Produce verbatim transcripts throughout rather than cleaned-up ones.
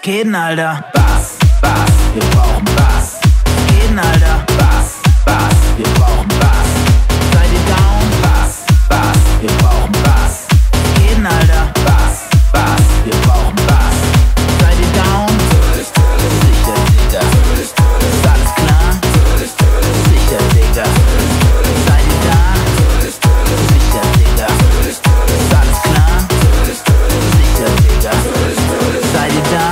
geht denn, Alter? Bass, Bass, wir brauchen Bass. Was geht denn, Alter? Bass, Bass, wir brauchen Bass. Seid ihr down? Bass, Bass, wir brauchen Bass. Was geht denn, Alter? Bass, Bass, wir brauchen Bass. Seid ihr down? Sicher, Digga. Ist alles klar? Sicher, Digga. Seid ihr da? Sicher, Digga. Ist alles klar? Sicher, Digga. Seid ihr da?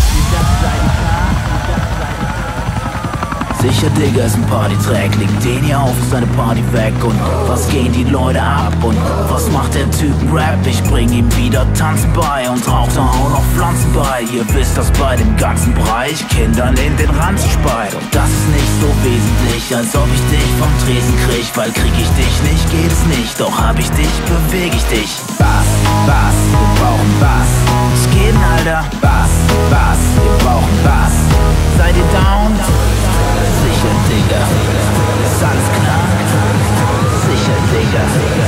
Sicher, Digga, ist ein Partytrack. Legt den hier auf, ist eine Party weg. Und was gehen die Leute ab? Und was macht der Typ Rap? Ich bring ihm wieder Tanzen bei und rauch da auch noch Pflanzen bei. Ihr wisst, dass bei dem ganzen Bereich Kindern in den Ranzen speit. Und das ist nicht so wesentlich, als ob ich dich vom Tresen krieg. Weil krieg ich dich nicht, geht es nicht. Doch hab ich dich, beweg ich dich. Bass, Bass, wir brauchen Bass. Was geht denn, Alter? Bass, Bass, wir brauchen Bass. Seid ihr down? Sicher, Digga. Ist alles klar? Sicher, Digga.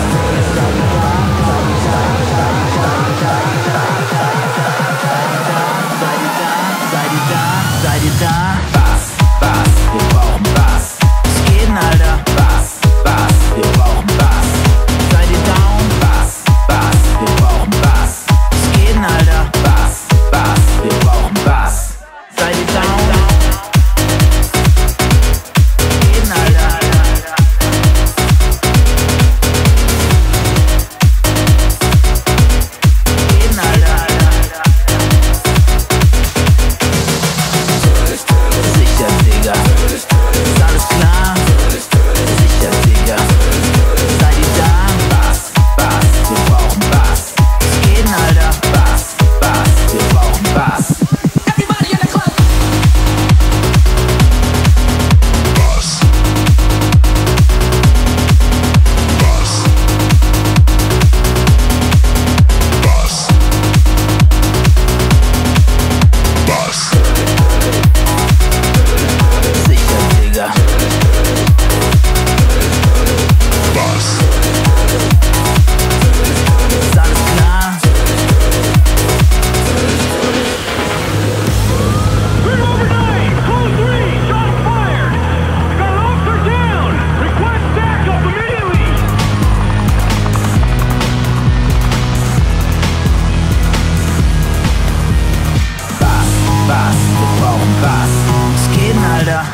Seid ihr da? Seid ihr da? Seid ihr da? Bass, Bass, wir brauchen Bass. Was geht denn, Alter? Bass, Bass, wir brauchen Bass. Seid ihr down? Bass, Bass, wir brauchen Bass. Was geht denn, Alter? Bass, Bass, wir brauchen Bass. Seid ihr down? Bass, wir brauchen Bass. Was geht denn, Alter?